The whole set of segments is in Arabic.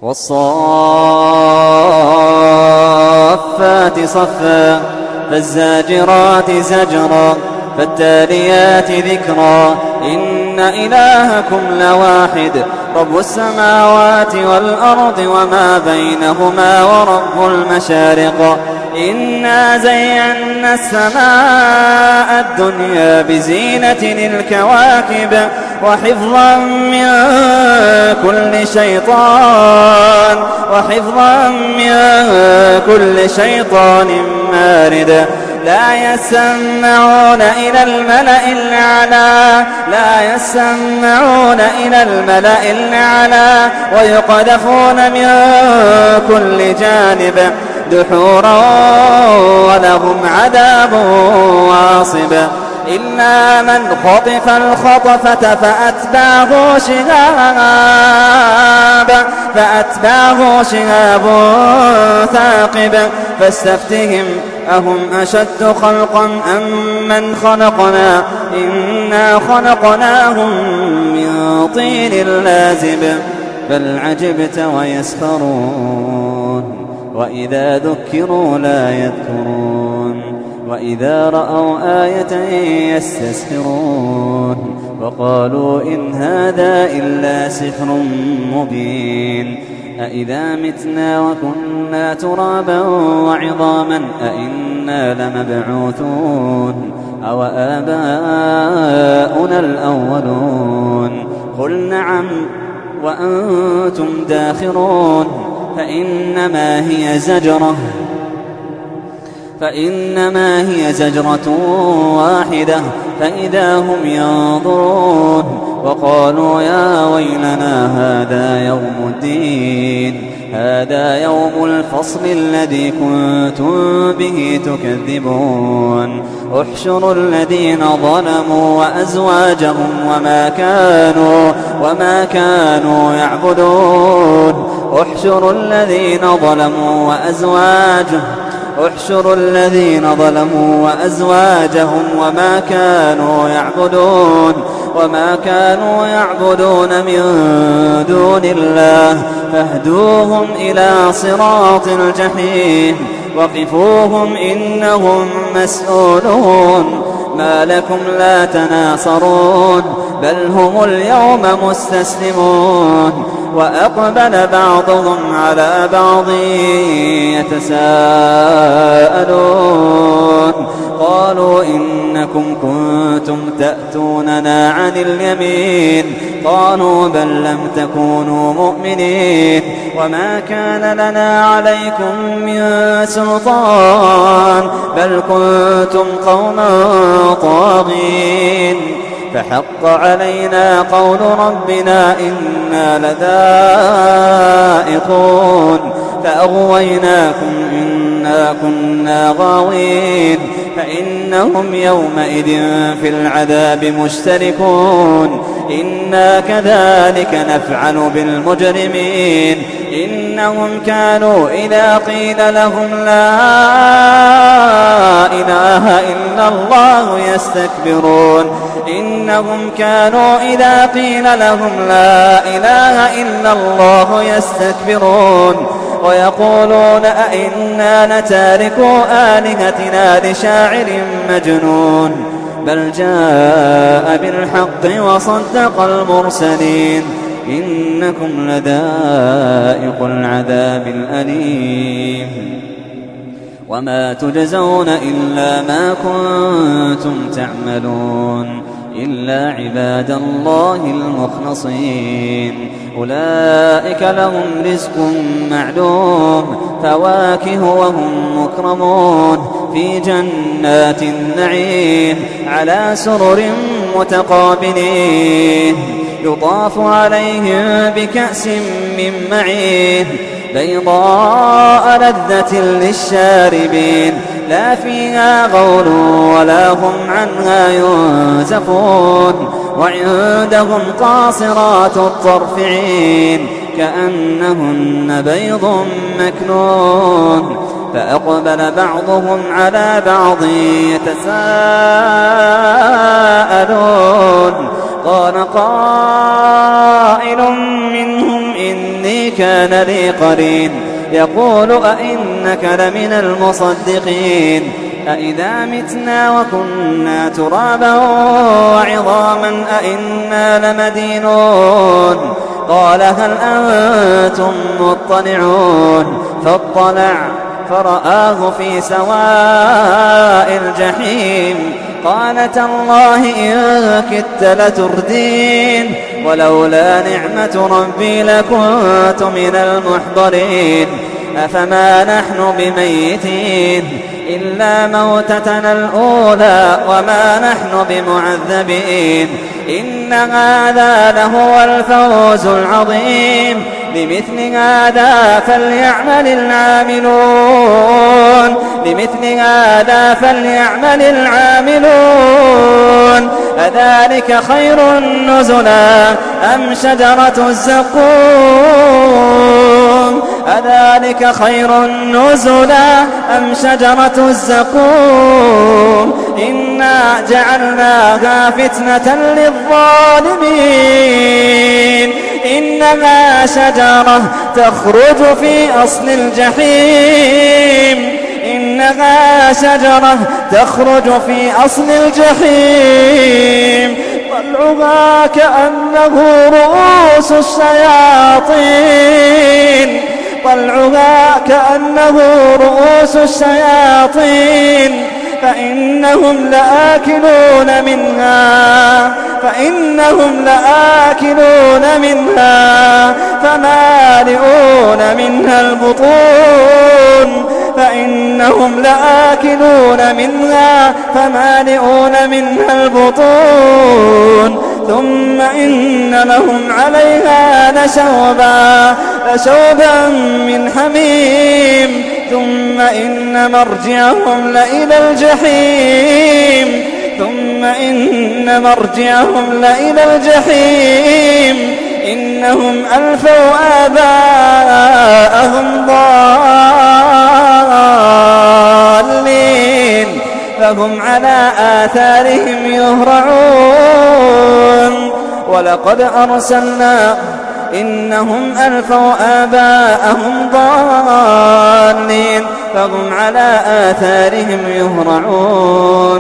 والصافات صفا فالزاجرات زجرا فالتاليات ذكرا إن إلهكم لواحد رب السماوات والأرض وما بينهما ورب المشارق إنا زينا السماء الدنيا بزينة الكواكب وحفظا من كل شيطان مارد لا يسمعون إلى الملأ الأعلى ويقذفون من كل جانب دحورا ولهم عذاب واصب إلا من خطف الخطفة فأتبعه شهاب ثاقب فاستفتهم أهم أشد خلقا أم من خلقنا إنا خلقناهم من طين لازب بل عجبت ويسخرون وإذا ذكروا لا يذكرون وإذا رأوا آية يستسخرون وقالوا إن هذا إلا سحر مبين أإذا متنا وكنا ترابا وعظاما أإنا لمبعوثون أو آباؤنا الأولون قل نعم وأنتم داخرون فإنما هي زجرة واحدة فإذا هم ينظرون وقالوا يا ويلنا هذا يوم الفصل الذي كنتم به تكذبون احشروا الذين ظلموا وأزواجهم وما كانوا يعبدون احشروا الذين ظلموا وأزواجهم وما كانوا يعبدون من دون الله فاهدوهم إلى صراط الجحيم وقفوهم إنهم مسؤولون ما لكم لا تناصرون بل هم اليوم مستسلمون وأقبل بعضهم على بعض يتساءلون قالوا إنكم كنتم تأتوننا عن اليمين قالوا بل لم تكونوا مؤمنين وما كان لنا عليكم من سلطان بل كنتم قوما طاغين فحق علينا قول ربنا إنا لذائقون فأغويناكم إنا كنا غاوين فإنهم يومئذ في العذاب مشتركون إنا كذلك نفعل بالمجرمين إنهم كانوا إذا قيل لهم لا إله إلا الله يستكبرون ويقولون أئنا لتاركو آلهتنا لشاعر مجنون بل جاء بالحق وصدق المرسلين إنكم لذائق العذاب الأليم وما تجزون إلا ما كنتم تعملون إلا عباد الله المخلصين أولئك لهم رزق معلوم فواكه وهم مكرمون في جنات النعيم على سرر متقابلين يطاف عليهم بكأس من معين بيضاء لذة للشاربين لا فيها غول ولا هم عنها ينزفون وعندهم قاصرات الطرف عين كأنهن بيض مكنون فأقبل بعضهم على بعض يتساءلون قال قائل منهم إني إني كان لي قرين يقول أئنك لمن المصدقين أئذا متنا وكنا ترابا وعظاما أئنا لمدينون قال هل أنتم مطلعون فاطلع فرآه في سواء الجحيم قال تالله إن كدت لتردين ولولا نعمة ربي لكنت من المحضرين أفما نحن بميتين إلا موتتنا الأولى وما نحن بمعذبين إن هذا لهو الفوز العظيم لمثل هذا فليعمل العاملون أذلك خير نزلا أم شجرة الزقوم إنا جعلناها فتنة للظالمين إنها شجرة تخرج في أصل الجحيم طلعها كأنه رؤوس الشياطين فإنهم لآكلون منها فمالئون منها البطون ثم إن لهم عليها لشوبا من حميم ثم إن مرجعهم لإلى الجحيم إنهم ألفوا آباءهم ضالين فهم على آثارهم يهرعون ولقد أرسلنا إنهم ألفوا آباءهم ضالين فهم على آثارهم يهرعون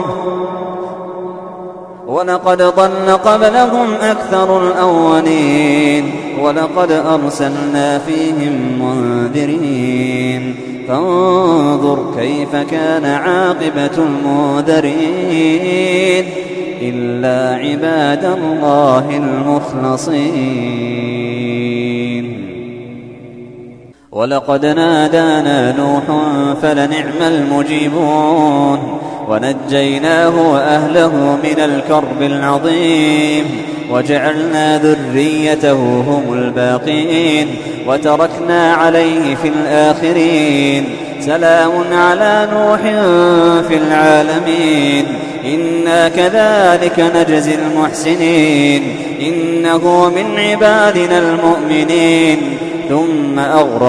ولقد ضل قبلهم أكثر الأولين ولقد أرسلنا فيهم منذرين فانظر كيف كان عاقبة المنذرين إلا عباد الله المخلصين ولقد نادانا نوح فلنعم المجيبون ونجيناه وأهله من الكرب العظيم وجعلنا ذريته هم الباقين وتركنا عليه في الآخرين سلام على نوح في العالمين إنا كذلك نجزي المحسنين إنه من عبادنا المؤمنين ثم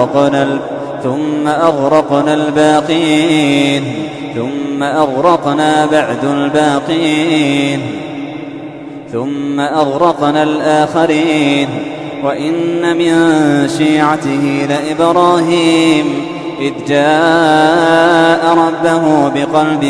أغرقنا الباقين ثم أغرقنا بعد الباقين ثم أغرقنا الآخرين وإن من شيعته لإبراهيم إذ جاء ربه بقلب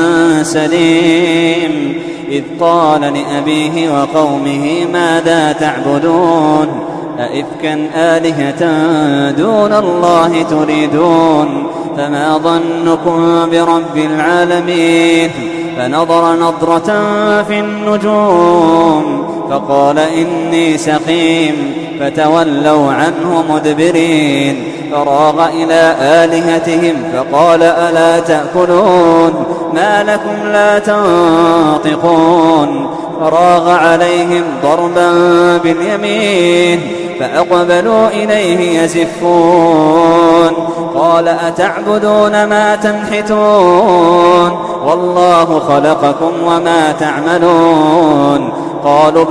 سليم إذ قال لأبيه وقومه ماذا تعبدون أئفكا آلهة دون الله تريدون فما ظنكم برب العالمين فنظر نظرة في النجوم فقال إني سقيم فتولوا عنه مدبرين فراغ إلى آلهتهم فقال ألا تأكلون ما لكم لا تنطقون فراغ عليهم ضربا باليمين فأقبلوا إليه يزفون قال أتعبدون ما تنحتون والله خلقكم وما تعملون قالوا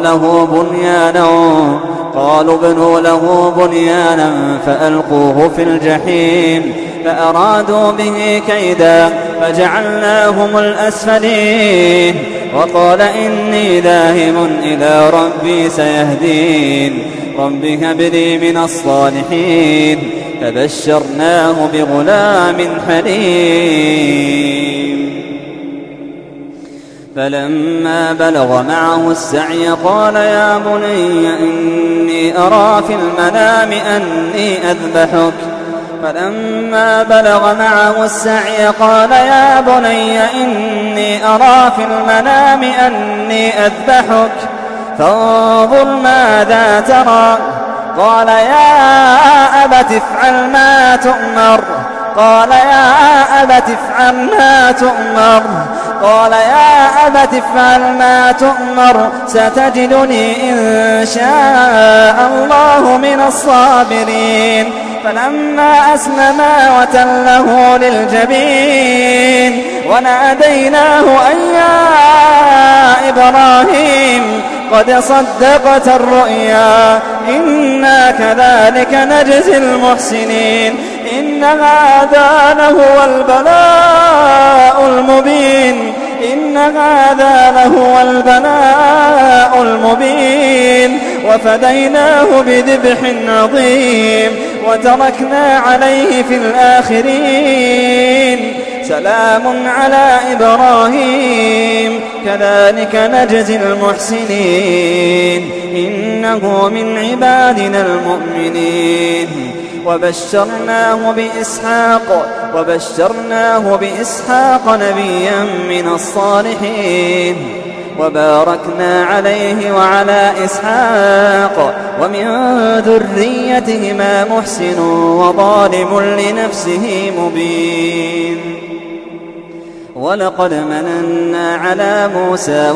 ابنوا له بنيانا فألقوه في الجحيم فأرادوا به كيدا فجعلناهم الأسفلين وقال إني ذاهب إلى ربي سيهدين رب هب لي من الصالحين فبشرناه بغلام حليم فلما بلغ معه السعي قال يا بني إني أرى في المنام أني أذبحك فلما بلغ معه السعي قال يا بني إني أرى في المنام أني أذبحك فانظر ماذا ترى قال يا أبت افعل ما تؤمر قال يا أبت افعل ما تؤمر قال يا أبت افعل ما تؤمر ستجدني إن شاء الله من الصابرين فلما أسلما وتله للجبين وناديناه أن يا إبراهيم قد صدقت الرؤيا إنا كذلك نجزي المحسنين إن هذا لهو البلاء المبين إن هذا لهو البلاء المبين وفديناه بذبح عظيم وتركنا عليه في الآخرين سلام على إبراهيم كذلك نجزي المحسنين إنه من عبادنا المؤمنين وبشرناه بإسحاق نبيا من الصالحين وباركنا عليه وعلى إسحاق ومن ذريتهما محسن وظالم لنفسه مبين ولقد مننا على موسى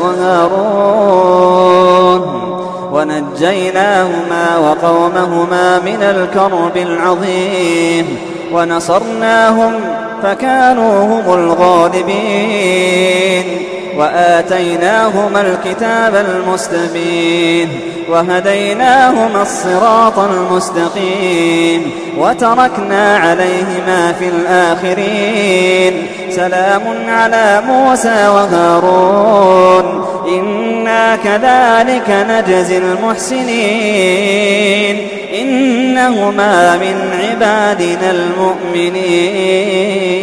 وهارون ونجيناهما وقومهما من الكرب العظيم ونصرناهم فكانوا هم الغالبين وآتيناهما الكتاب المستبين وهديناهما الصراط المستقيم وتركنا عليهما في الآخرين سلام على موسى وهارون إنا كذلك نجزي المحسنين إنهما من عبادنا المؤمنين